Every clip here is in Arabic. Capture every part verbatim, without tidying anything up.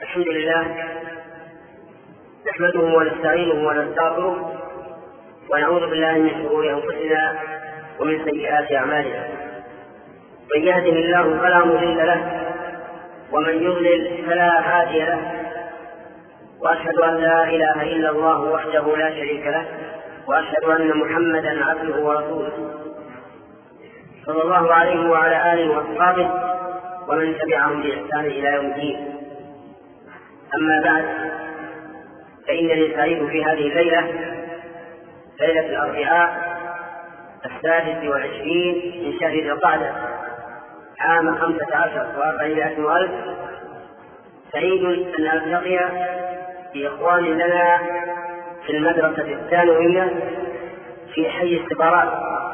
الحمد لله نحمده ونستعينه ونستغفره ونعوذ بالله من شرور أنفسنا ومن سيئات أعمالنا. من يهده الله فلا مضل له ومن يضلل فلا هادي له، وأشهد أن لا إله إلا الله وحده لا شريك له، وأشهد أن محمدا عبده ورسوله صلى الله عليه وعلى آله وأصحابه ومن تبعهم بإحسان إلى يوم الدين. أما بعد، فإنني سعيد في هذه الليلة، ليلة الأربعاء السادس والعشرين من شهر ذي القعدة عام خمسة عشر وأربعمائة وألف، سعيد أن ألتقي بإخوان لنا في المدرسة الثانوية في حي السفارات،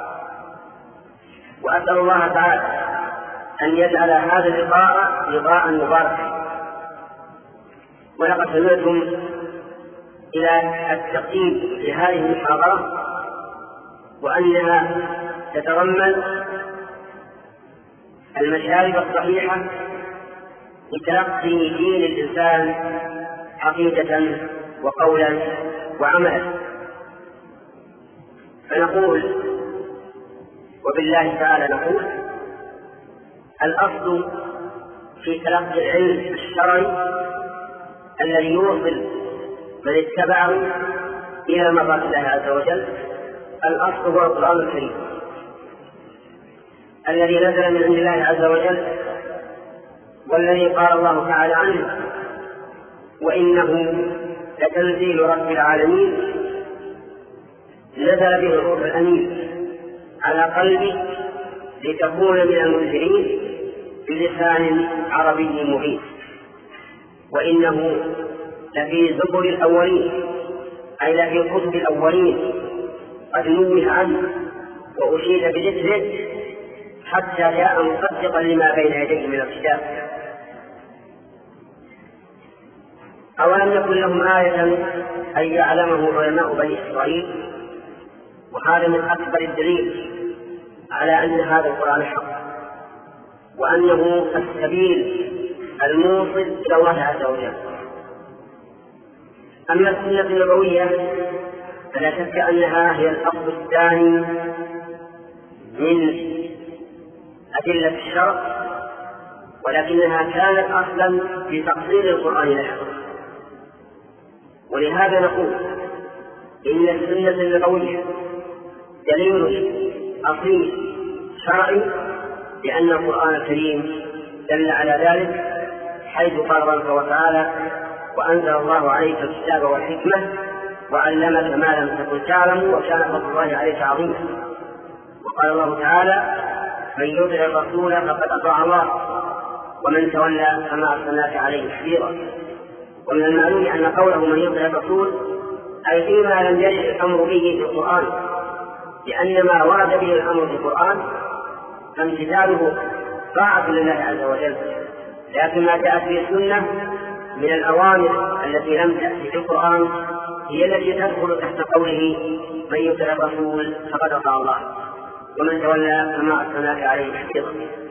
وأسأل الله تعالى أن يجعل هذا اللقاء لقاء مباركا. ولقد سمعتم إلى التقييم لهذه المحاضرة وأنها تتضمن المشارب الصحيحة لتلقي دين الإنسان عقيدة وقولا وعملا. فنقول وبالله تعالى نقول: الأصل في تلقي العلم الشرعي الذي يوصل من اتبعه إلى مرضات الله عز وجل، الأصل هو القرآن الكريم الذي نزل من عند الله عز وجل، والذي قال الله تعالى عنه: وإنه لتنزيل رب العالمين نزل به الروح الأمين على قلبي لتكون من المنذرين بلسان عربي مبين. وإنه لفي زبر الأولين، أي لفي كتب الأولين، قد نوه عنه وأشيد بذكره حتى جاء مصدقا لما بين يديه من الكتاب. أولم يكن لهم آية أن يعلمه علماء بني إسرائيل؟ وهذا من أكبر الدليل على أن هذا القرآن حق، وأنه السبيل الموصل إلى الله عز وجل. أما السنة النبوية فلا شك أنها هي الأصل الثاني من أدلة الشرع، ولكنها كانت أصلا في تقصير القرآن لها. ولهذا نقول إن السنة النبوية دليل أصيل شرعي، لأن القرآن الكريم دل على ذلك، حيث قال الله تعالى: وأنزل الله عليك الكتاب والحكمة وعلمك ما لم تكن تعلم وكان فضل الله عليك عظيما. وقال الله تعالى: من يطع الرسول فقد أطاع الله ومن تولى فما أرسلناك عليه حفيظا. ومن المعلوم أن قوله من يطع الرسول أي فيما لم يرد الأمر به في القرآن، لأن ما ورد به الأمر في القرآن فامتثاله طاعة لله عز وجل، لكن ما جاءت به السنة من الأوامر التي لم تأتي في القرآن هي التي تدخل تحت قوله من يطع الرسول فقد أطاع الله ومن تولى فما أرسلناك عليه حفيظا.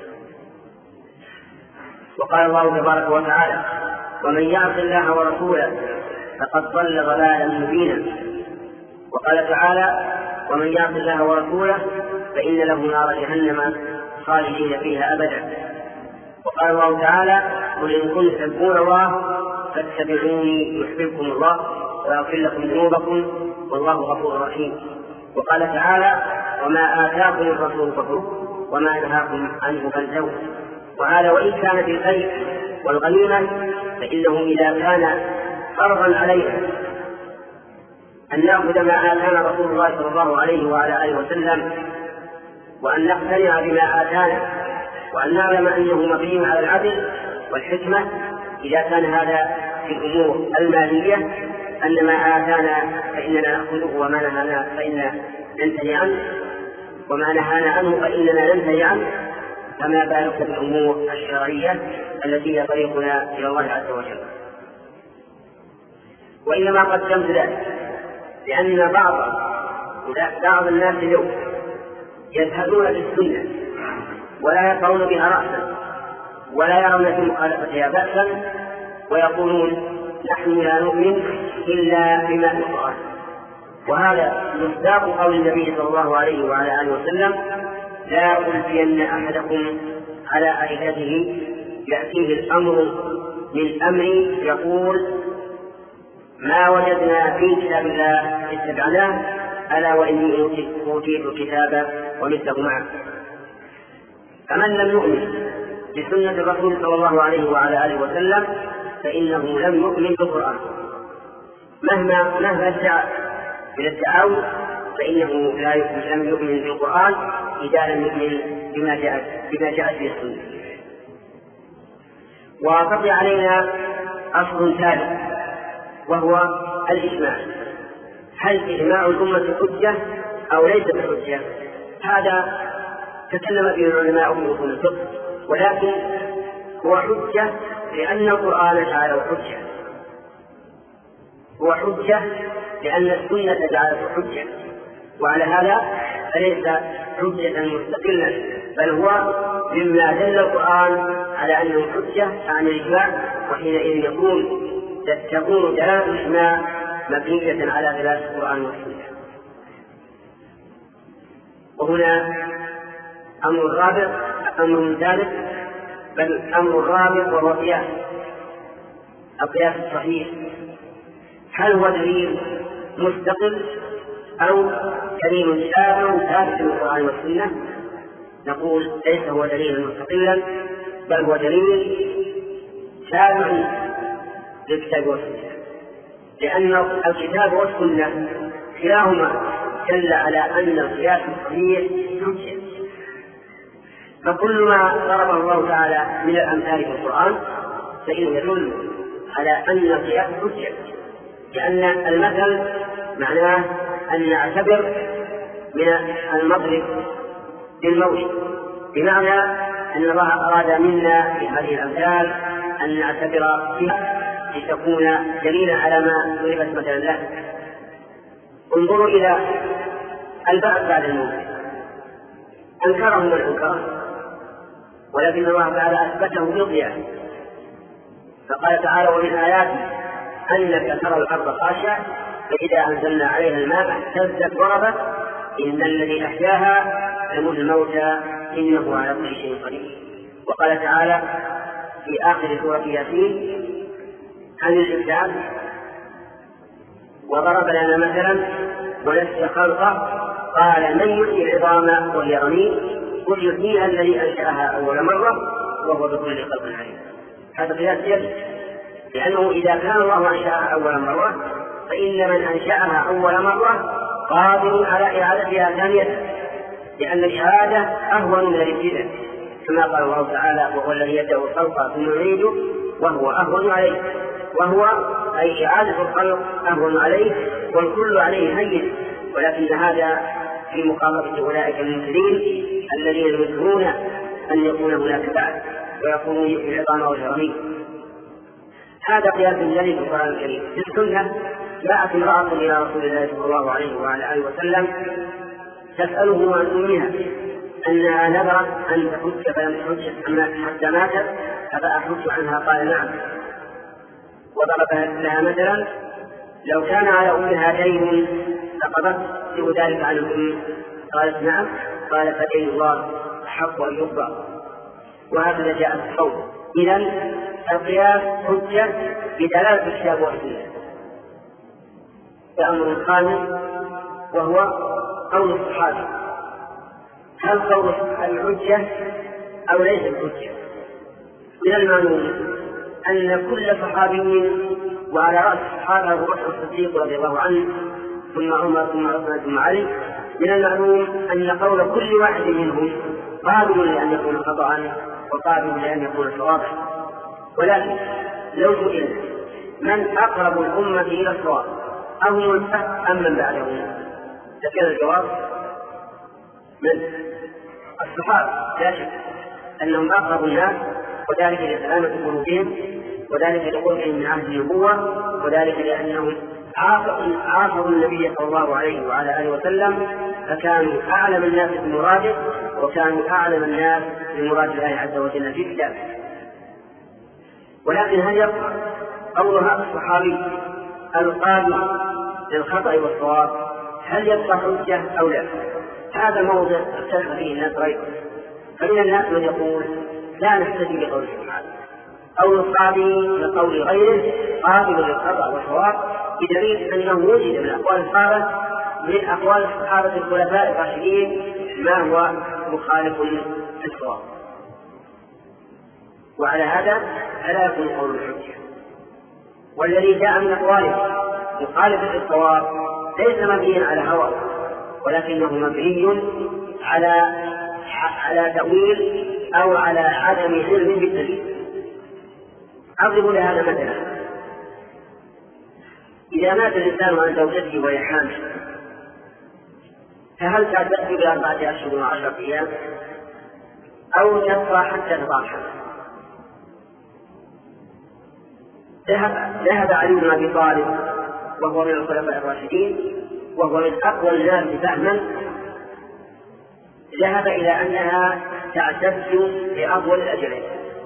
وقال الله تبارك وتعالى: ومن يعص الله ورسوله فقد ضل ضلالا مبينا. وقال تعالى: ومن يعص الله ورسوله فإن له نار جهنم خالدين فيها أبدا. وقال الله تعالى: قل إن كنتم تحبون الله فاتبعوني يحببكم الله ويغفر لكم ذنوبكم والله غفور رحيم. وقال تعالى: وما آتاكم الرسول فخذوه وما نهاكم عنه فانتهوا. وهذا وإن كان في الخير والغنيمة فإنه إذا كان فرضا علينا أن نأخذ ما آتانا رسول الله صلى الله عليه وعلى آله وسلم، وأن نقتنع بما آتانا، وأن نعلم أنه مبني على العدل والحكمة، إذا كان هذا في الأمور المالية أن ما آتانا فإننا نأخذه وما نهانا فإننا ننتهي عنه، وما نهانا عنه فإننا ننتهي عنه، فما بالك بالأمور الشرعية التي هي طريقنا إلى الله عز وجل. وإنما قدمت ذلك لأن بعض بعض الناس اليوم يذهبون بالسنة ولا يقرون بها رأسا ولا يرون في مخالفتها بأسا، ويقولون نحن لا نؤمن إلا بما في القرآن. وهذا مصداق قول النبي صلى الله عليه وعلى آله وسلم: لا ألفين أحدكم على أريكته يأتيه الأمر من أمري يقول ما وجدنا في كتاب الله اتبعناه ألا وإني أوتيت الكتاب ومثله معه. فمن لم يؤمن بسنة الرسول صلى الله عليه وعلى آله وسلم فإنه لم يؤمن بالقرآن مهما مهما ادعى من الدعاوى، فإنه لا لم يؤمن بالقرآن إذا لم يؤمن بما جاءت بما جاءت به السنة. وتقضي علينا أصل ثالث وهو الإجماع. هل إجماع الأمة حجة أو ليس بحجة؟ هذا تكلم فيه العلماء في أصول الفقه، ولكن هو حجة لأن القرآن جعله حجة، هو حجة لأن السنة جعلته حجة، وعلى هذا فليس حجة مستقلا، بل هو مما دل القرآن على أنه حجة عن الإجماع، وحينئذ يكون تكون دلالة الإجماع مبنية على دلالة القرآن والسنة. وهنا أمر رابع أمر ثالث بل أمر رابع وهو قياس القياس الصحيح. هل هو دليل مستقل أو دليل شامل ثابت من القرآن والسنة؟ نقول ليس هو دليل مستقلا، بل هو دليل شامع للكتاب والسنة، لأن الكتاب والسنة كلاهما دل على أن القياس الصحيح حجة. فكل ما ضرب الله تعالى من الأمثال في القرآن فإنه يدل على أن القياس حجة، لأن المثل معناه أن نعتبر من المضرب بالموت، بمعنى أن الله أراد منا في هذه الأمثال أن نعتبر فيها لتكون دليلا على ما ضربت مثلا له. انظروا إلى البعث بعد الموت، أنكره من أنكره، ولكن الله تعالى أثبته بالقياس، فقال تعالى: ومن آياته أنك ترى الأرض خاشعة فإذا أنزلنا عليها الماء اهتزت وربت إن الذي أحياها لمحيي الموتى إنه على كل شيء قدير. وقال تعالى في آخر سورة ياسين عن الإبداع: وضرب لنا مثلا ونسي خلقه قال من يحيي العظام وهي رميم قل يحييها الذي أنشأها أول مرة وهو بكل خلق عليم. هذا قياس يد، لأنه إذا كان الله أنشأها أول مرة فإن من أنشأها أول مرة قادر على إعادتها ثانية، لأن الإعادة أهون من الابتداء، كما قال الله تعالى: وهو الذي يبدأ الخلق ثم يعيده وهو أهون عليه، وهو أي إعادة الخلق أهون عليه والكل عليه هين، ولكن هذا في مقابلة أولئك المنكرين الذين ينكرون أن يكون هناك بعد ويقولون يحيي العظام وهي رميم. هذا قياس جليل في القرآن الكريم. في السنة جاءت امرأة إلى رسول الله صلى الله عليه وعلى آله وسلم تسأله عن أمها أنها نذرت أن تحج فلم تحج حتى ماتت أفأحج عنها؟ قال: نعم. وضرب لها مثلا: لو كان على أمها دين فقضت ذلك عن الأم؟ قالت: نعم. قال: فدين الله أحق أن يقضى. وهكذا جاء في الصوم. إذن القياس حجة بدلالة الكتاب والسنة. فأمر خامس وهو قول الصحابة: هل قول الحجة أو ليس الحجة؟ من المعلوم أن كل صحابي، وعلى رأس الصحابة أبو بكر الصديق رضي الله عنه ثم عمر ثم عثمان ثم علي، من المعلوم أن قول كل واحد منهم قابل لأن يكون خطأ وقابل لأن يكون صوابا. ولكن لو سئل من أقرب الأمة إلى الصواب أهم الفهم أم من بعدهم، فكان الجواب من الصحابة لا شك أنهم أقرب الناس، وذلك لسلامة قلوبهم، وذلك لقربهم من عهد النبوة، وذلك لأنهم عاصروا النبي صلى الله عليه وعلى آله وسلم، فكانوا أعلم الناس بمراده، وكانوا أعلم الناس بمراد الله عز وجل في كتابه. ولكن هل يبقى قول هذا الصحابي القابل للخطأ والصواب هل يبقى حجة أو لا؟ هذا موضع اختلف فيه الناس أيضا. فمن الناس من يقول لا نحتج بقول سبحانه، قول الصحابي لقول غيره قابل للخطأ والصواب، بدليل أنه وجد من أقوال الصحابة من أقوال الصحابة الخلفاء الراشدين ما هو مخالف للصواب، وعلى هذا فلا يكون قول الحجة. والذي جاء من أقواله مخالف للصواب ليس مبنيا على هوى، ولكنه مبني على على تأويل أو على عدم علم بالدليل. أضرب لهذا مثلا: إذا مات الإنسان عن زوجته وهي حامل فهل تعتد بأربعة أشهر وعشرة أيام أو تبقى حتى تضع الحمل؟ ذهب علي بن أبي طالب وهو من الخلفاء الراشدين وهو من أقوى الناس فهما، ذهب إلى أنها تعتد بأطول الأجلين.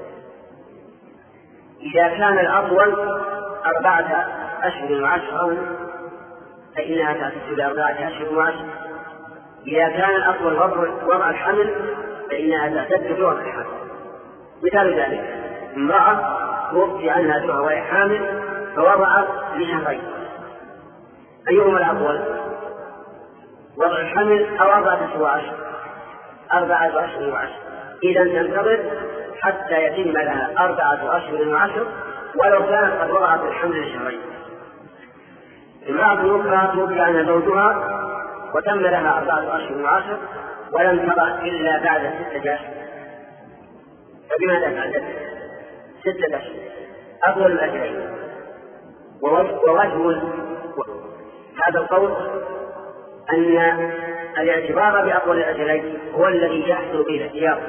إذا كان الأطول أربعة أشهر وعشرة فإنها تعتد بأربعة أشهر وعشرة. إذا كان الأطول وضع الحمل فإنها تعتد بوضع الحمل. مثال ذلك: امرأة توفي عنها زوجها وهي حامل فوضعت لشهرين، أيهما الأطول؟ وضع الحمل أو أربعة أشهر وعشر؟ أربعة أشهر وعشر. إذا تنتظر حتى يتم لها أربعة أشهر وعشر ولو كانت قد وضعت الحمل لشهرين. امرأة أخرى توفي عنها زوجها وتم لها أربعة أشهر وعشر ولم تضع إلا بعد ستة أشهر، فبماذا تعتد؟ ستة أشهر أطول الأجلين. ووجه هذا القول أن الاعتبار بأطول الأجلين هو الذي يحصل به الاحتياط،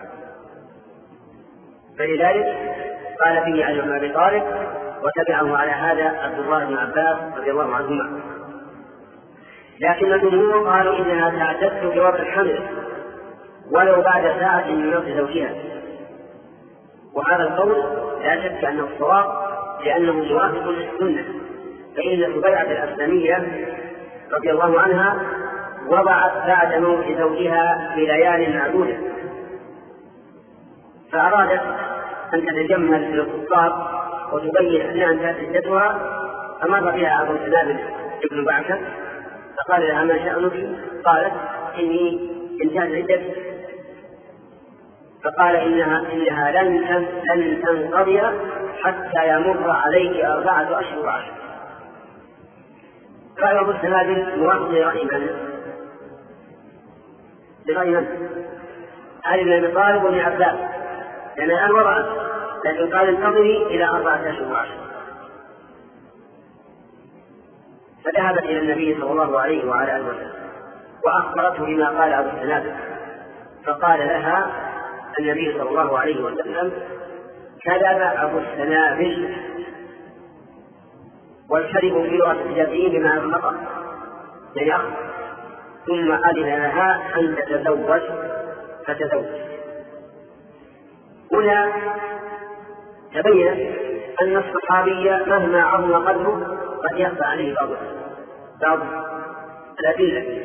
فلذلك قال فيه علي بن أبي طالب وتبعه على هذا عبد الله بن عباس رضي الله عنهما. لكن الجمهور قالوا إنها تعتد بوضع الحمل ولو بعد ساعة من موت زوجها، وهذا القول لا شك أنه الصواب لأنه موافق للسنة، فإن سبيعة الأسلمية رضي الله عنها وضعت بعد موت زوجها بليال معدودة، فأرادت أن تتجمل في الخطاب وتبين أنها انتهت عدتها، فمر بها أبو سنابل ابن بعثة فقال لها: ما شأنك؟ قالت: إني انتهت عدتي. فقال: إنها, إنها لن, لن تنقضي حتى يمر عليك أربعة أشهر وعشر. قال أبو السنابل موافق لرأي من؟ لرأي من؟ علي بن أبي طالب وابن عباس، لأن الآن وضعت، لكن قال: انتظري إلى أربعة أشهر وعشر. فذهبت إلى النبي صلى الله عليه وعلى آله وسلم وأخبرته بما قال أبو السنابل، فقال لها النبي صلى الله عليه وسلم: كذب أبو السنابل. والكذب في لغة الجزئين بمعنى الخطأ، يعني أخطأ. ثم أذن لها أن تتزوج فتزوج. هنا تبين أن الصحابي مهما عظم قدره قد يخفى عليه بعض الأدلة،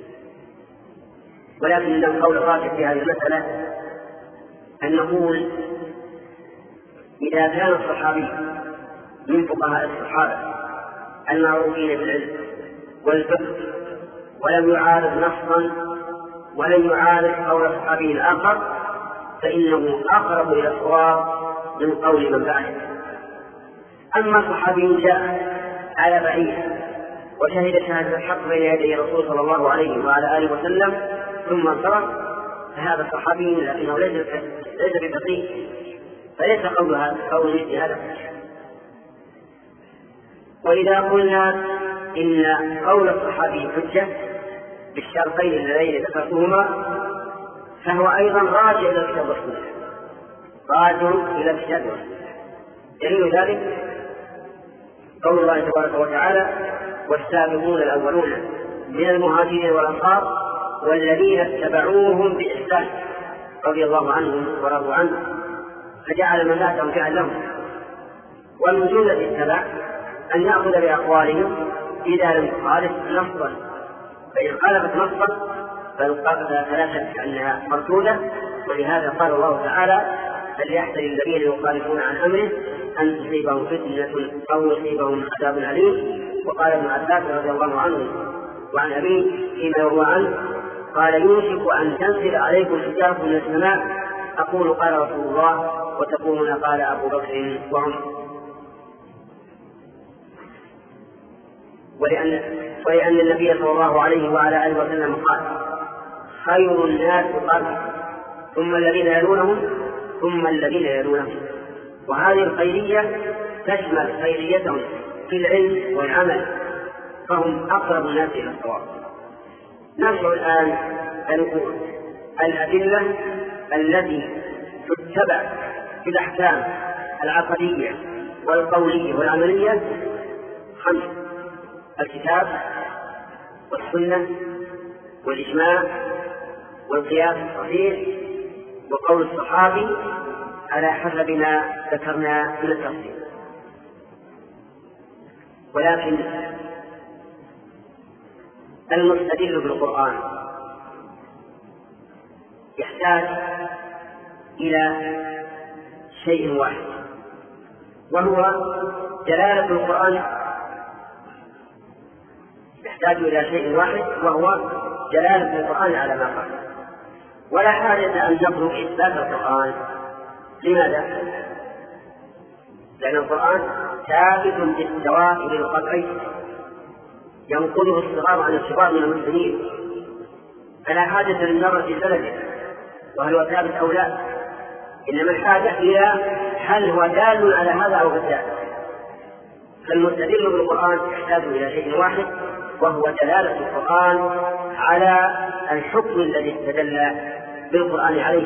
ولكن القول الراجح في هذه المسألة أن نقول إذا كان الصحابي من فقهاء الصحابة المعروفين بالعلم والفقه ولم يعارض نصا ولم يعارض قول الصحابي الآخر فإنه أقرب إلى الصواب من قول من بعده. أما صحابي جاء على بعيد وشهد شهادة الحق بين يدي الرسول صلى الله عليه وعلى آله وسلم ثم انصرف، فهذا صحابي لكنه ليس ليس بفقيه، فليس قولها قول مثل هذا. وإذا قلنا إن قول الصحابي حجة بالشرطين اللذين ذكرتهما فهو أيضا راجع إلى الكتاب والسنة، راجع إلى الكتاب والسنة. دليل ذلك قول الله تبارك وتعالى: والسابقون الأولون من المهاجرين والأنصار والذين اتبعوهم بإحسان رضي الله عنهم ورضوا عنه، فجعل من ماتهم جعل لهم. ومن جملة السبع أن يأخذ بأقوالهم إذا لم تخالف نصا، فإن خالفت نصا فلا شك أنها مردودة. ولهذا قال الله تعالى: فليحذر الذين يخالفون عن أمره أن تصيبهم فتنة أو يصيبهم عذاب أليم. وقال ابن عباس رضي الله عنه وعن أبيه فيما يروى عنه قال: يوشك أن تنزل عليكم حجارة من السماء، أقول قال رسول الله وتقولون قال أبو بكر وعمر. ولأن, ولأن النبي صلى الله عليه وعلى آله وسلم قال: خير الناس قرني ثم الذين يلونهم ثم الذين يلونهم. وهذه الخيرية تشمل خيريتهم في العلم والعمل، فهم أقرب الناس إلى الصواب. نرجع الآن لنقول الأدلة التي تتبع في الأحكام العقدية والقولية والعملية خمس: الكتاب والسنة والإجماع والقياس الصحيح وقول الصحابي على حسب ما ذكرنا من التفصيل. ولكن المستدل بالقرآن يحتاج إلى شيء واحد، وهو دلالة القرآن يحتاج إلى شيء واحد وهو دلالة القرآن على ما قال. ولا حاجة أن نطلب إثبات القرآن. لماذا؟ لأن القرآن ثابت بالدوائر القطعي ينقله الصغار عن الكبار من المسلمين، فلا حاجة للنظر في سنده وهل هو ثابت أو لا، إنما الحاجة إلى هل هو دال على هذا أو غير. فالمستدل بالقرآن يحتاج إلى شيء واحد وهو دلالة القرآن على الحكم الذي استدل بالقرآن عليه.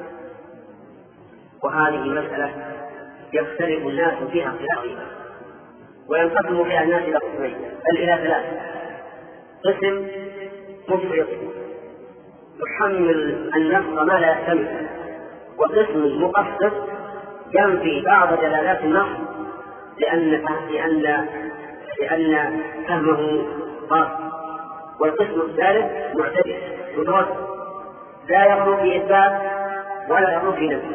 وهذه مسألة يختلف الناس فيها اختلافا، وينقسم فيها الناس إلى قسمين بل إلى ثلاث: قسم مفرط يحمل النص ما لا يحتمل، وقسم مقصد ينفي بعض دلالات النص لأن لأن لأن فهمه خاص، والقسم الثالث معتدل متوسط لا يخلو في إثبات ولا يخلو في نفي.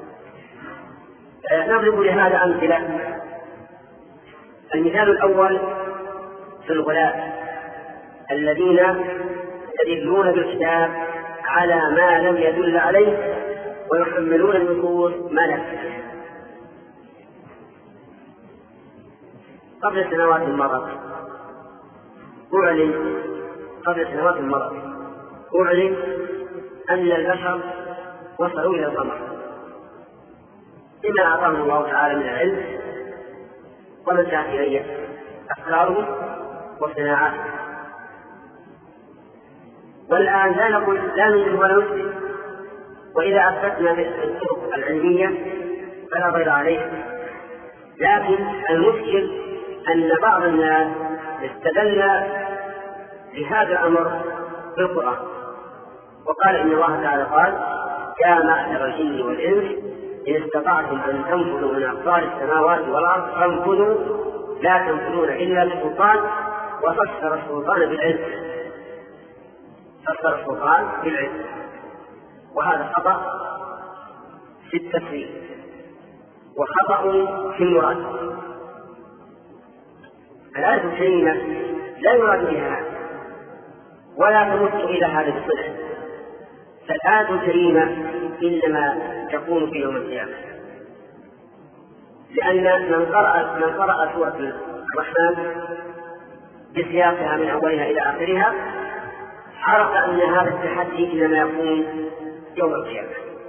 نضرب لهذا أمثلة. المثال الأول في الغلاة الذين يدلون بالكتاب على ما لم يدل عليه ويحملون النصوص ما لا تدل. قبل سنوات مرت أعلن قبل سنوات مرت أعلن أن البشر وصلوا إلى القمر بما أعطاهم الله تعالى من العلم ومسائل أفكارهم وصناعاتهم. والآن لا نقول لا ننزل ولا نثبت، وإذا أثبتنا بالطرق العلمية فلا ضير عليه. لكن المشكل أن بعض الناس استدل لهذا الأمر بالقرآن وقال إن الله تعالى قال: يا معشر الجن والإنس إن استطعتم أن تنفذوا من أقطار السماوات والأرض فانفذوا لا تنفذون إلا بسلطان. وفسر السلطان بالعلم فسر السلطان بالعلم وهذا خطأ في التفسير وخطأ في المراد. الآية الكريمة لا يراد بها ولا تمت إلى هذا الصدق، فالآية الكريمة إنما تكون في يوم القيامة، لأن من قرأ من قرأ سورة الرحمن بسياقها من أولها إلى آخرها عرف أن هذا التحدي إنما يكون يوم القيامة.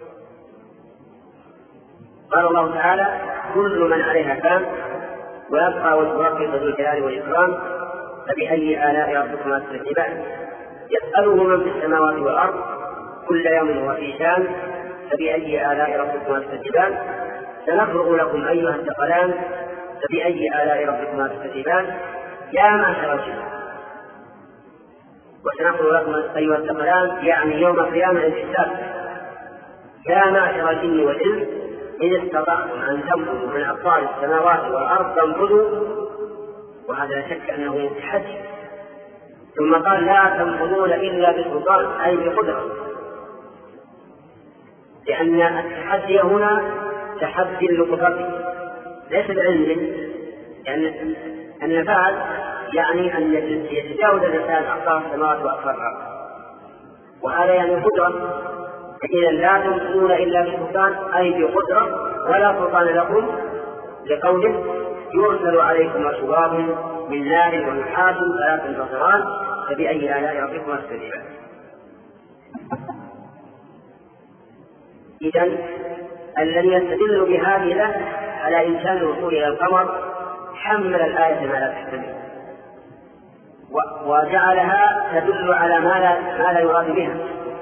قال الله تعالى: كل من عليها فان ويبقى وجه ربك ذو الجلال والإكرام فبأي آلاء ربكما تكذبان يسأله من في السماوات والأرض كل يوم هو في شان فبأي آلاء ربكما تكذبان سنفرغ لكم أيها الثقلان فبأي آلاء ربكما تكذبان يا معشر الجن. وسنفرغ لكم أيها الثقلان يعني يوم القيامة الحساب. يا معشر الجن والإنس إن استطعتم أن تنفذوا من أقطار السماوات والأرض فانفذوا، وهذا لا شك أنه يتحدى. ثم قال لا تنفذون إلا بسلطان أي بقدرة، لأن التحدي هنا تحدي لقدرته ليس بعلم، لأن النفاذ يعني أن يتجاوز الإنسان أقطار السماوات وأقطار الأرض، وهذا يعني قدرة. فإذا لا تنفذون إلا بسلطان أي بقدرة، ولا سلطان لكم لقوله يرسل عليكم شواظ من نار ونحاس فلا تنتصران فبأي آلاء ربكما تكذبان. إذن الذي يستدل بهذه الآية على إمكان الوصول إلى القمر حمل الآية ما لا تحتمل، وجعلها تدل على ما لا, ما لا يراد بها.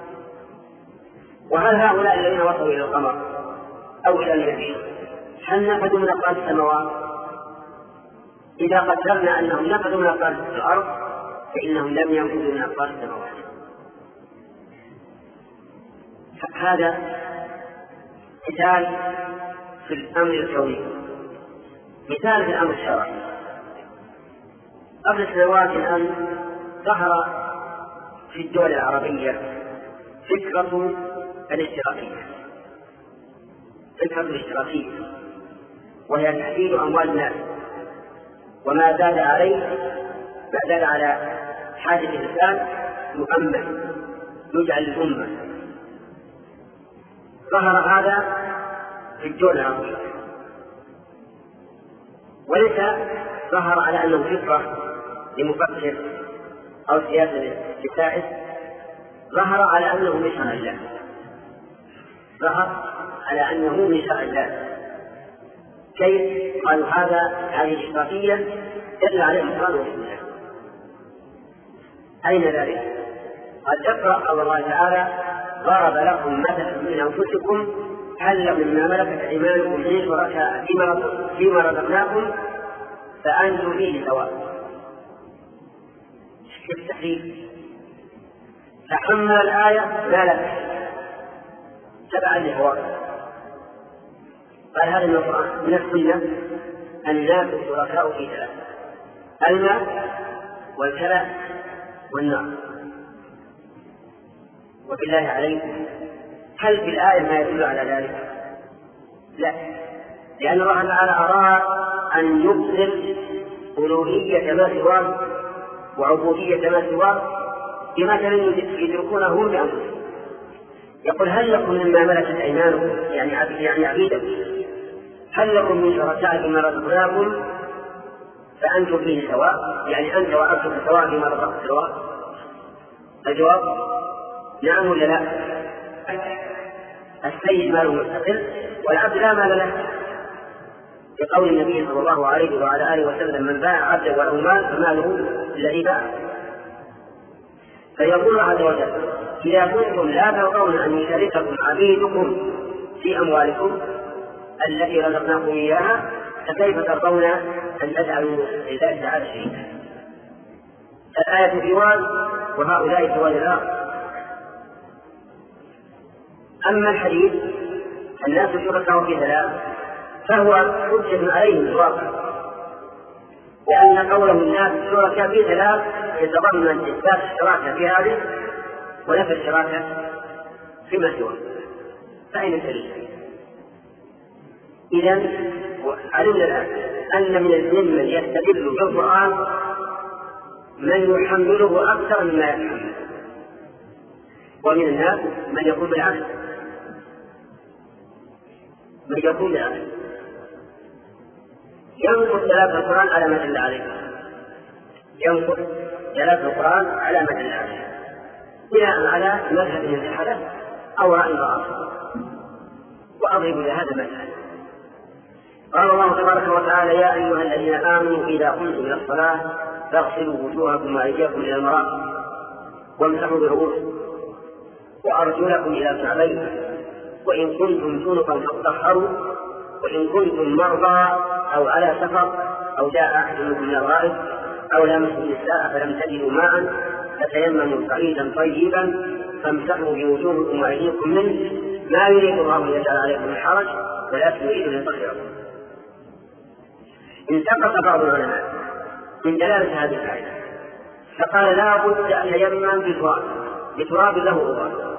وهل هؤلاء الذين وصلوا إلى القمر أو إلى المريخ هل نفذوا من أقطار السماوات؟ إذا قدرنا أنهم نفذوا من أقطار الأرض فإنهم لم ينفذوا من أقطار السماوات. هذا مثال في الأمر الكوني. مثال في الأمر الشرعي. قبل سنوات الآن ظهر في الدول العربية فكرة الاشتراكية فكرة الاشتراكية وهي تحديد أموال الناس، وما زاد عليه ما زاد على حاجة الإنسان مؤمن يجعل الأمة. ظهر هذا في الدول العربية، وليس ظهر على أنه فكرة لمفكر أو سياسة لسائس، ظهر على أنه من شرع الله ظهر على أنه من شرع الله. كيف؟ قالوا هذا هذه الاشتراكية دل عليه القرآن والسنة. أين ذلك؟ قد اقرأ قول الله تعالى ضرب لكم مثلا من أنفسكم هل لكم مما ملكت أيمانكم من شركاء فيما رزقناكم فأنتم فيه سواء. التحريف تحمل الآية ما لك تبعا لهواك. قال هذا من القرآن من السنة الناس شركاء في ثلاثة: الماء والكلى والنار. وبالله عليكم هل في الآية ما يدل على ذلك؟ لا، لأن الله تعالى أراد أن يبطل ألوهية ما سواه وعبودية ما سواه بمثل يدركونه هم بأنفسهم. يقول هل لكم مما ملكت أيمانكم يعني يعني عبيدكم هل لكم من شركاء فيما رزقناكم فأنتم فيه سواء، يعني أنت وعبدك سواء فيما رزقت سواء. الجواب نعم ولا لا؟ السيد ماله مستقل والعبد لا مال له، بقول النبي صلى الله عليه وعلى آله وسلم من باع عبدا وله مال فماله الذي باع. فيقول عز وجل إذا كنتم لا ترضون أن يشارككم عبيدكم في أموالكم التي رزقناكم إياها فكيف ترضون أن تجعلوا لله تعالى شريكا؟ الآية جواز وهؤلاء جواز الآخر. أما الحديث الناس شركاء في ثلاث فهو حجة عليهم الواقع، لأن قوله الناس شركاء في ثلاث يتضمن إثبات الشراكة في هذه ونفي الشراكة فيما سواه. فأين الدليل؟ إذن علمنا الآن أن من المسلمين من يستدل بالقرآن من يحمله أكثر مما يحمل، ومن الناس من يقول بالعكس من يقول بالعكس ينقض دلالة القرآن على ما دل عليه ينقض دلالة القرآن على ما دل عليه بناء على مذهب الحدث أو رأي آخر. وأضرب لهذا مثلا قال الله تبارك وتعالى يا أيها الذين آمنوا إذا قمتم إلى الصلاة فاغسلوا وجوهكم وأيديكم إلى المرافق وامسحوا برؤوسكم وأرجلكم إلى الكعبين وإن كنتم جنبا فاطهروا وإن كنتم مرضى أو على سفر أو جاء أحد منكم من الغائط أو لامستم النساء فلم تجدوا ماء فتيمموا صعيدا طيبا فامسحوا بوجوهكم وأيديكم منه ما يريد الله أن يجعل عليكم الحرج ولكن يريد أن يطهره. انتقص بعض العلماء من دلالة هذه الآية فقال لا بد أن يتيمم بتراب بتراب له غبار،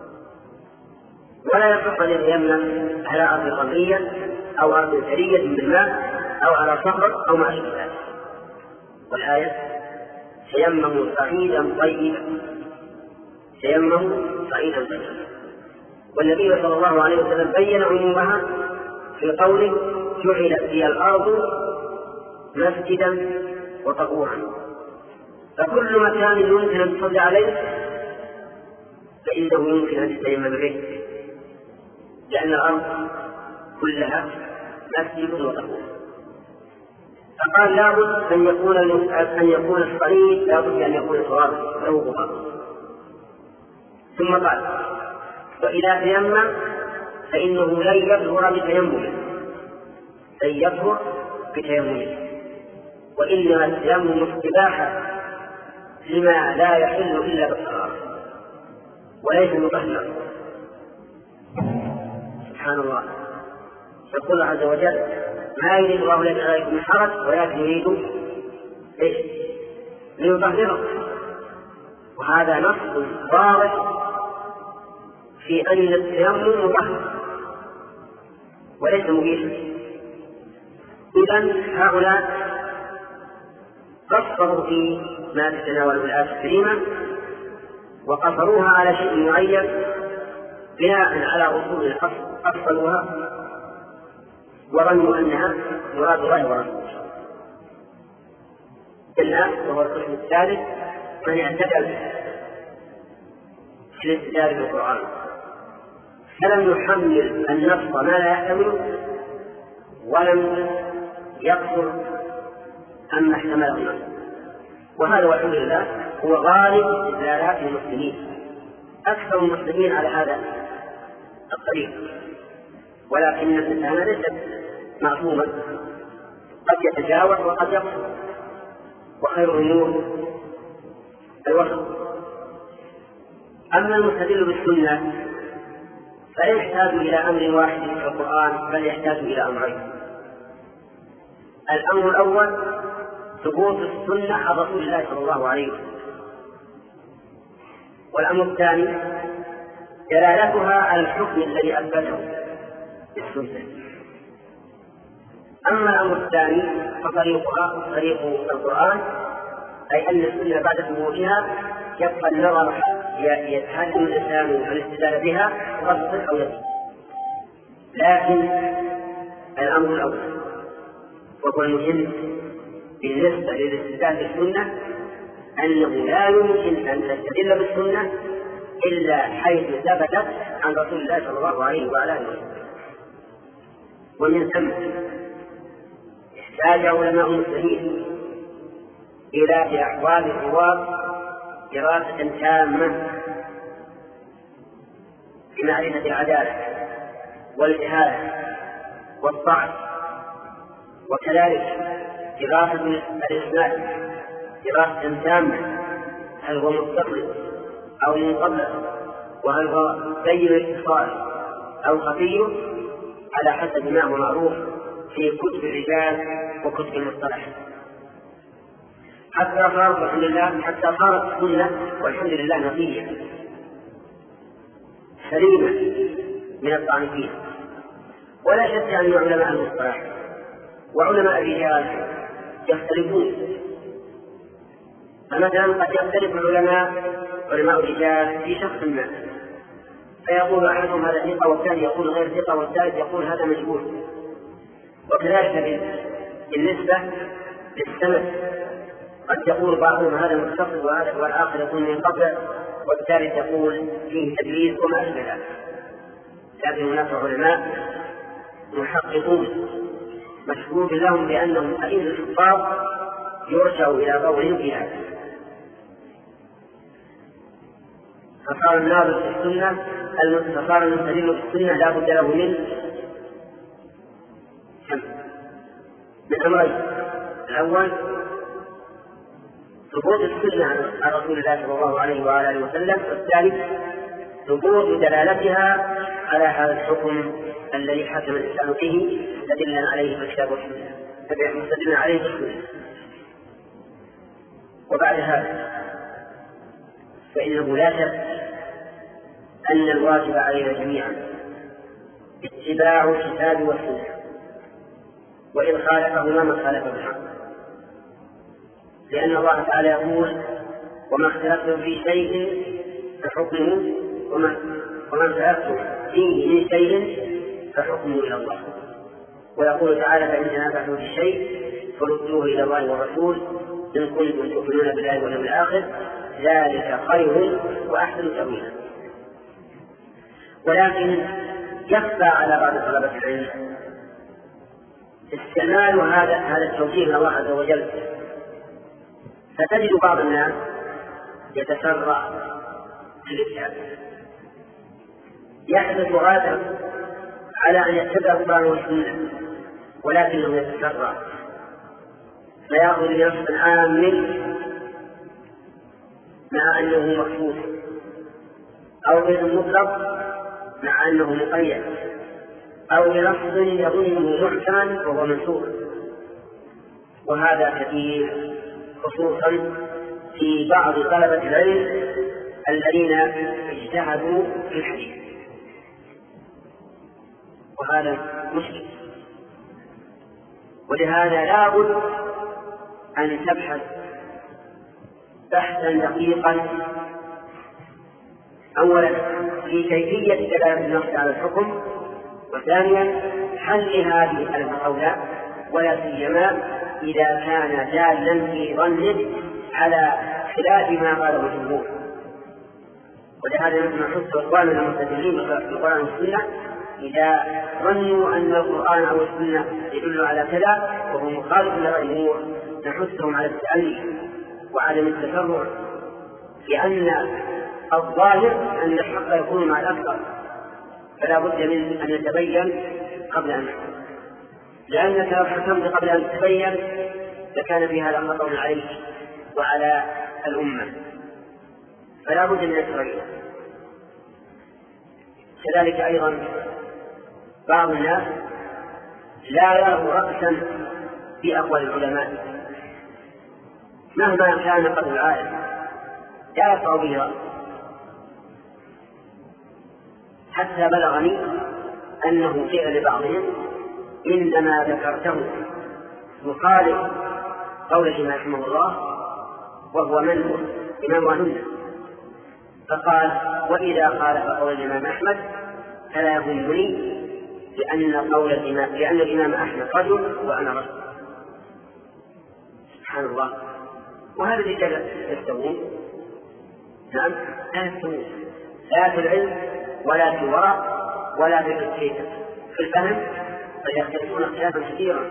ولا يصح أن يتيمم على أرض قمرية أو أرض ثرية بالماء أو على صخر أو ما أشبه ذلك. والآية تيمموا صعيدا طيبا، تيمموا صعيدا طيبا، والنبي صلى الله عليه وسلم بين عمومها في قوله جعلت لي الأرض مسجدا وطهورا، فكل مكان يمكن أن تصلي عليه فإنه يمكن أن تتيمم به، لأن الأرض كلها مسجد وطهور. فقال لابد أن يكون أن يكون الصعيد لابد أن يكون ترابا له غبار. ثم قال وإذا تيمم فإنه لن يظهر بتيممه لن يظهر بتيممه وإنما التيمم استباحة لما لا يحل إلا بالطهارة وليس مطهرا. سبحان الله، يقول عز وجل ما يريد الله لك عليكم من حرج ولكن يريد ايش؟ ليطهره. وهذا نص واضح في أن التيمم مطهر وليس مبيحا. إذن هؤلاء قصروا في ما تتناوله الآية الكريمة وقصروها على شيء معين بناء على أصول الأصل أصلوها وظنوا أنها مراد الله ورسوله. إلا وهو القسم الثالث من اعتدل في الاستدلال بالقرآن فلم يحمل النص ما لا يحتمله ولم يقصر عما احتمله النص، وهذا والحمد لله هو غالب استدلالات المسلمين. أكثر المسلمين على هذا الطريق، ولكن الإنسان ليس معصوما، قد يتجاوز وقد يقصر، وخير الأمور الوسط. أما المستدل بالسنة فلا يحتاج إلى أمر واحد في القرآن بل يحتاج إلى أمرين. الأمر الأول ثبوت السنة عن رسول الله صلى الله عليه وسلم، والأمر الثاني دلالتها على الحكم الذي أثبته بالسنة. أما الأمر الثاني فطريقها طريق القرآن، أي أن السنة بعد ثبوتها يبقى النظر يتحكم الإنسان والاستدلال بها وتصح أو يصح. لكن الأمر الأول وهو المهم بالنسبة للاستدلال بالسنة أنه لا يمكن أن تستدل بالسنة إلا حيث ثبتت عن رسول الله صلى الله عليه وعلى آله وسلم. ومن ثم احتاج علماء المسلمين إلى في أحوال الرواة دراسة تامة بمعرفة العدالة والجهالة والضعف، وكذلك دراسة الإسناد دراسة تامة، هل هو متصل أو منقطع، وهل هو بين الاتصال أو خفي، على حسب ما هو معروف في كتب الرجال وكتب المصطلح، حتى صارت الحمد لله حتى صارت السنة والحمد لله نقية سليمة من الطعن فيها. ولا شك أن علماء المصطلح وعلماء الرجال يختلفون، فمثلا قد يختلف العلماء علماء الرجال في شخص ما، فيقول أحدهم هذا ثقة والثاني يقول غير ثقة والثالث يقول هذا مجهول. وكذلك بالنسبة للسند قد يقول بعضهم هذا متصل والآخر يقول منقطع والثالث يقول فيه تدليس وما أشبه ذلك. لكن هناك علماء محققون مشهود لهم بأنهم أئمة الحفاظ يرجع إلى قولهم في هذا. فصار الناظر في السنة فصار المستدل في السنة لا بد له من من أمرين: الأول ثبوت السنة عن رسول الله صلى الله عليه وآله وسلم، والثالث ثبوت دلالتها على هذا الحكم الذي حكم الإنسان فيه مستدلا عليه بالكتاب والسنة مستدلا عليه بالسنة. وبعد هذا فإنه لا شك أن الواجب علينا جميعا اتباع الكتاب والسنة، وإن خالفهما من خالف الحق، لأن الله تعالى يقول وما اختلفتم في شيء فحكمه وما وما اختلفتم فيه من شيء فحكمه إلى الله. ويقول تعالى فإن تنازعتم في شيء فردوه إلى الله والرسول إن كنتم تؤمنون بالله واليوم الآخر ذلك خير وأحسن تأويلا. ولكن يخفى على بعض طلبة العلم استعمال هذا هذا التوجيه من الله عز وجل، فتجد بعض الناس يتسرع في الإسلام، يحدث غادر على أن يتبع القرآن والسنة ولكنه يتسرع فيأخذ بنص عام مع أنه مخصوص، أو بنص مطلق مع أنه مقيد، أو بنص يظنه محكما وهو منسوخ. وهذا كثير خصوصا في بعض طلبة العلم الذين اجتهدوا في الحديث، وهذا مشكل. ولهذا لا بد أن تبحث بحثا دقيقا أولا في كيفية دلالة النص على الحكم، وثانيا حل هذه المقولات، ولا سيما إذا كان دالا في ظنه على خلاف ما قاله الجمهور. ولهذا نحن نحث إخواننا المستدلين بالقرآن والسنة إذا ظنوا أن القرآن أو السنة يدل على كذا وهو مخالف للجمهور نحثهم على التألي وعدم التسرع، لأن الظاهر أن الحق يكون مع الأكثر، فلا بد من أن يتبين قبل أن يحكم، لأنك لو حكمت قبل أن تتبين لكان في هذا خطر عليك وعلى الأمة، فلا بد من التبين. كذلك أيضا بعض الناس لا يرى رأسا في أقوال العلماء مهما كان قبل العالم، لا يرفع به رأس، حتى بلغني أنه قيل لبعضهم إنما ذكرته مخالف قول الإمام رحمه الله وهو من هو إمام أهلنا، فقال وإذا خالف قول الإمام أحمد فلا يهمني لأن قول الإمام لأن الإمام أحمد رجل وأنا رجل. سبحان الله. وهذا الرجال يستوون؟ نعم لا يستوون، لا في العلم ولا في الورع ولا في الكيف في الفهم، بل يختلفون اختلافا كثيرا.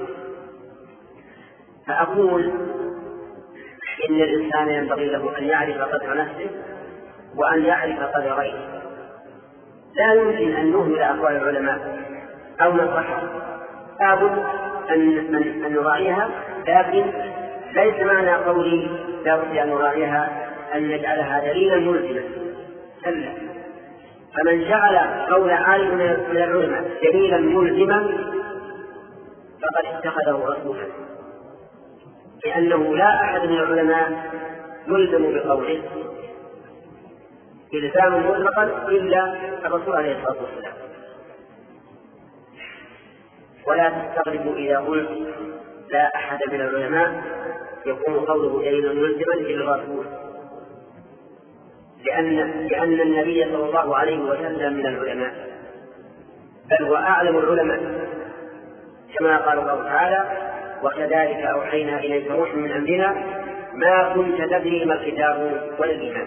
فأقول إن الإنسان ينبغي له أن يعرف قدر نفسه وأن يعرف قدر غيره، لا يمكن أن نهمل أقوال العلماء أو نطرحها، لابد أن, أن, أن نراعيها، لكن ليس معنى قولي لابد أن نراعيها أن نجعلها دليلا ملزما، كلا. فمن جعل قول عالم من العلماء دليلا ملزما فقد اتخذه رسولا، لأنه لا أحد من العلماء يلزم بقوله إلزاما مطلقا إلا الرسول عليه الصلاة والسلام. ولا تستغربوا إذا قلت لا أحد من العلماء يكون قوله دليلا ملزما إلا الرسول، لأن لأن النبي صلى الله عليه وسلم من العلماء، بل هو أعلم العلماء، كما قال الله تعالى وكذلك أوحينا إليك روح من أمرنا ما كنت تدري ما الكتاب ولا الإيمان.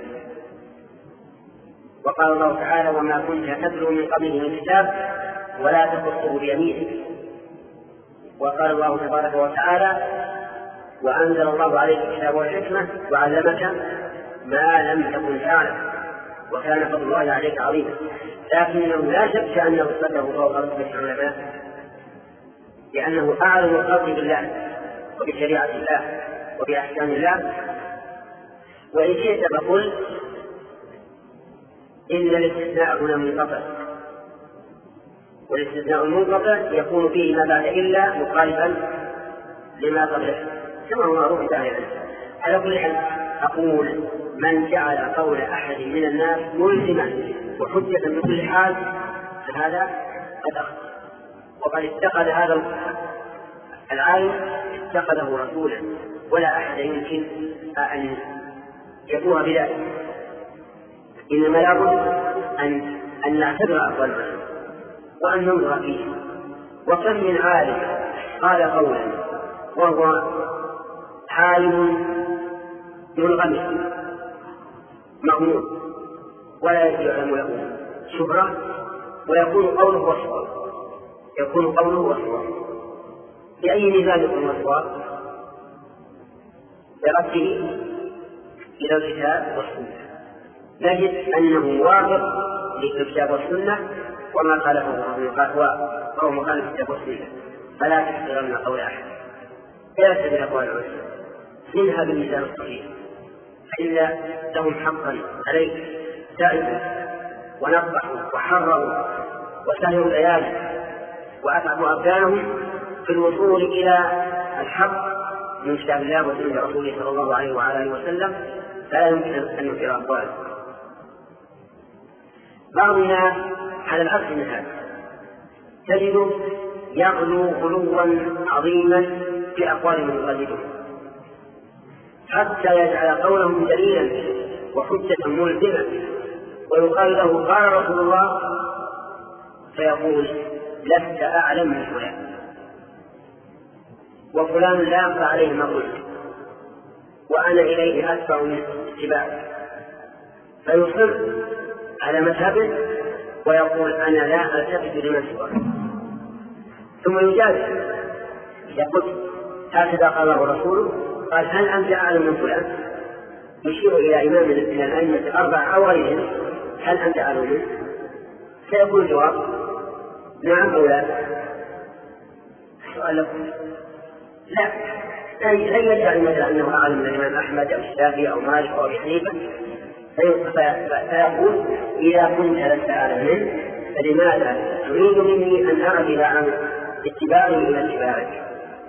وقال الله تعالى وما كنت تتلو من قبله من كتاب ولا تخطه بيمينك. وقال الله تبارك وتعالى وأنزل الله عليك الكتاب والحكمة وعلمك ما لم تكن تعلم وكان فضل الله عليك عظيما. لكنه لا شك أنه صدق فوق رتبة العلماء، لأنه أعلم الخلق بالله وبشريعة الله وبأحكام الله. وإن شئت فقل إن الاستثناء هنا منقطع، والاستثناء المنقطع يكون فيه ما بعد إلا مخالفا لما قبله كما هو معروف في العلم. على كل حال أقول من جعل قول أحد من الناس ملزما وحجة من كل حال فهذا قد أخطأ، وقد اتخذ هذا العالم اتخذه رسولا، ولا أحد يمكن أن يفوه بذلك. إنما لابد أن أن نعتبر أقوال العلماء وأن ننظر فيه. وكم من عالم قال قولا وهو عالم منغمس مغمور ولا يعلم له شهرة، ويكون قوله وصواب، يكون قوله وصواب. بأي ميزان يكون وصواب؟ برده إلى الكتاب والسنة، نجد أنه موافق للكتاب والسنة وما خالفه وهو مخالف الكتاب والسنة. فلا تحترمن قول أحد لا تبين أقوال العلماء، منها بالميزان الصحيح، فإلا لهم حقا عليك تعبوا ونقحوا وحرروا وسهروا الليالي وأتعبوا أبدانهم في الوصول إلى الحق من كتاب الله وسنة رسوله صلى الله عليه وعلى آله وسلم، فلا يمكن أن ننكر أقواله. بعض الناس على العكس من هذا تجد يغلو غلوا عظيما في أقوال من يقلدهم حتى يجعل قولهم دليلا وحجة ملزمة، ويقال له قال رسول الله فيقول لست أعلم من فلان، وفلان لا يخفى عليه ما قلت، وأنا إليه أتبع من اتباعه، فيصر على مذهبه ويقول أنا لا ألتفت لمن سواه، ثم يجادل إذا قلت هكذا قال الله ورسوله قال هل أنت أعلم من فلان؟ يشير إلى إمام من الأئمة الأربعة أو غيرهم، هل أنت أعلم منه؟ سيكون الجواب نعم أو لا. السؤال لكم لا لن يجعل مثلا أنه أعلم من الإمام أحمد أو الشافعي أو مالك أو أبي حنيفة، فيقول إذا كنت لست أعلم منه فلماذا تريد مني أن أعدل عن اتباعي إلى اتباعك؟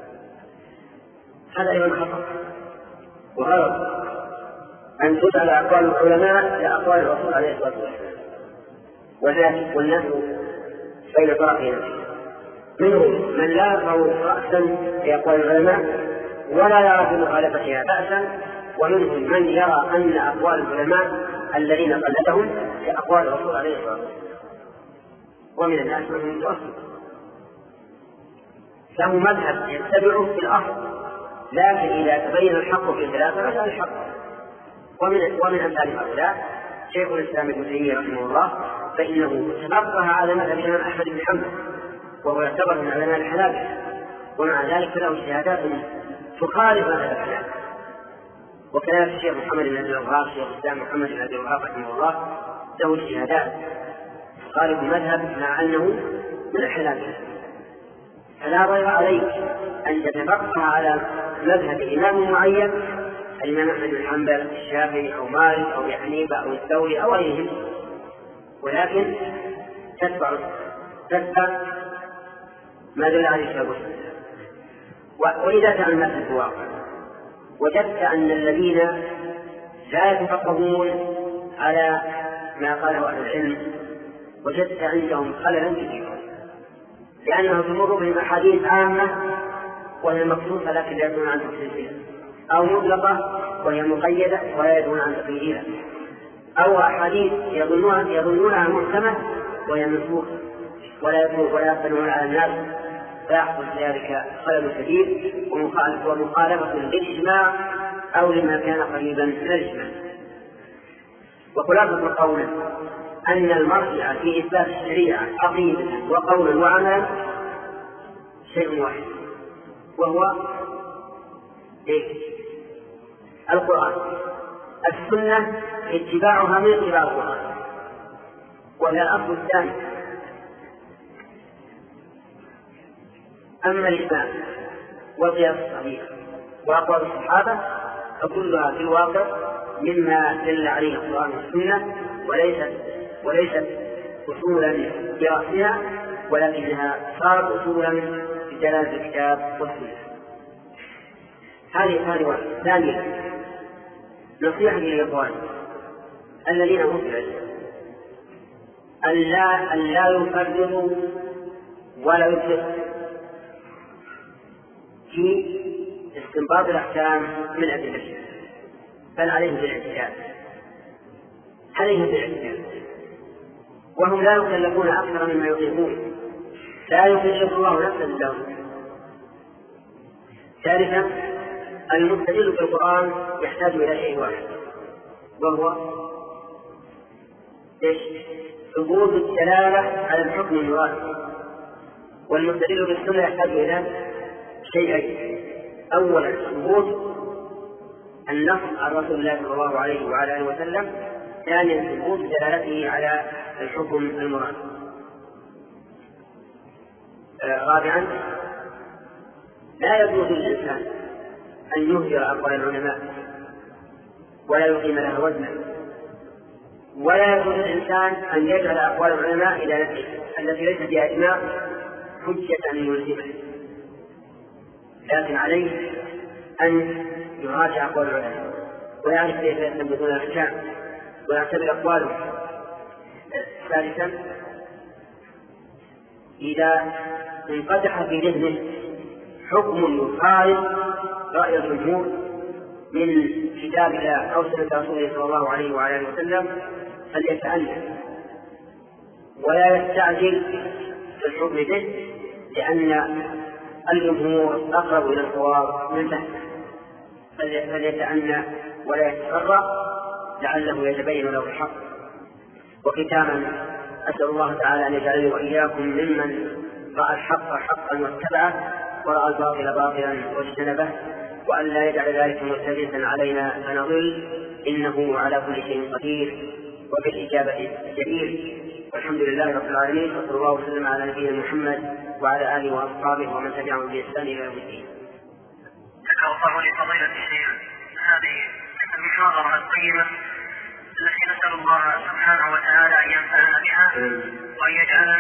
هذا أيضا خطأ وغلط أن تجعل أقوال العلماء لأقوال الرسول عليه الصلاة والسلام، والناس بين طرفين، منهم من لا يرفع رأسا في أقوال العلماء ولا يرى في مخالفتها بأسا، ومنهم من يرى أن أقوال العلماء الذين قلدهم كأقوال الرسول عليه الصلاة والسلام. ومن الناس من متوسط له مذهب يتبعه في الأصل، لكن إذا تبين الحق في الخلاف فهذا الحق. ومن ومن أمثال هؤلاء شيخ الإسلام ابن تيمية رحمه الله، فإنه تفقه على مذهب الإمام أحمد بن حنبل وهو يعتبر من علماء الحنابلة، ومع ذلك له اجتهادات تخالف مذهب الحنابلة. وكذلك الشيخ محمد بن عبد الوهاب شيخ الإسلام محمد بن عبد الوهاب رحمه الله له اجتهادات تخالف المذهب مع أنه من الحنابلة. فلا ضير عليك أن تتفقه على مذهب إمام معين، الإمام أحمد بن حنبل الشافعي أو مالك أو أبي حنيفة أو الثوري أو غيرهم، ولكن تتبع تتبع ما دل عليه الكتاب والسنة. وإذا تأملت في الواقع وجدت أن الذين لا يتفقهون على ما قاله أهل العلم وجدت عندهم خللا كثيرا، لأنه تمر بهم أحاديث عامة وهي مخصوصة لكن لا يدرون عن تفسيرها، أو مطلقة وهي مقيدة ولا يدرون عن تقييدها، أو أحاديث يظنونها يظنونها محكمة وهي منسوخة ولا يدرون ولا يقبلون على الناس، فيحصل في ذلك خلل كبير ومخالفة للإجماع أو لما كان قريبا من الإجماع. وخلاصة القول أن المرجع في إثبات الشريعة عقيدة وقولا وعملا شيء واحد، وهو إيه؟ القرآن. السنة اتباعها من اتباع القرآن، وهي الأصل الثاني. أما الإسلام والقياس الصحيح وأقوال الصحابة فكلها في الواقع مما دل عليه القرآن والسنة، وليست وليست أصولا برأسها، ولكنها صارت أصولا بدلالة الكتاب والسنة. هذه هذه واحدة. ثانيا نصيحة للإخوان الذين أوتوا العلم أن لا أن لا يفرطوا ولا يفرطوا في استنباط الأحكام من أدلة، بل عليهم بالاعتدال عليهم بالاعتدال وهم لا يكلفون أكثر مما يطيقون، لا يكلف الله نفسا إلا وسعها. ثالثا المستدل بالقرآن يحتاج إلى شيء واحد، وهو ايش؟ ثبوت الدلالة على الحكم المراد. والمستدل بالسنة يحتاج إلى شيئين: أولا ثبوت النص عن رسول الله صلى الله عليه وعلى آله وسلم، ثانيا ثبوت دلالته على الحكم المراد. آه رابعا لا يجوز للإنسان أن يهجر أقوال العلماء ولا يقيم لها وزنا، ولا يجوز للإنسان أن يجعل أقوال العلماء إلى نفسه التي ليست بأجماع حجة أن يلزمه، لكن عليه أن يراجع أقوال العلماء ويعرف كيف يستنبطون الأحكام ويعتبر أقوالهم. ثالثا إذا انقدح في ذهنه حكم يخالف رأي الجمهور من كتاب الله أو سنة رسوله صلى الله عليه وعلى آله وسلم فليتأنى ولا يستعجل في الحكم به، لأن الجمهور أقرب إلى الصواب من تحت، فليتأنى ولا يتسرع لعله يتبين له الحق. وختاما أسأل الله تعالى أن يجعلني وإياكم ممن رأى الحق حقا واتبعه ورأى الباطل باطلا واجتنبه، وأن لا يجعل ذلك ملتبسا علينا فنضل، إنه على كل شيء قدير وبالإجابة جدير. والحمد لله رب العالمين، وصلى الله وسلم على نبينا محمد وعلى آله وأصحابه ومن تبعهم بإحسان إلى يوم الدين. ذكر الله لفضيلة الشيخ هذه المحاضرة القيمة التي نسأل الله سبحانه وتعالى أن ينفعنا بها وأن يجعلنا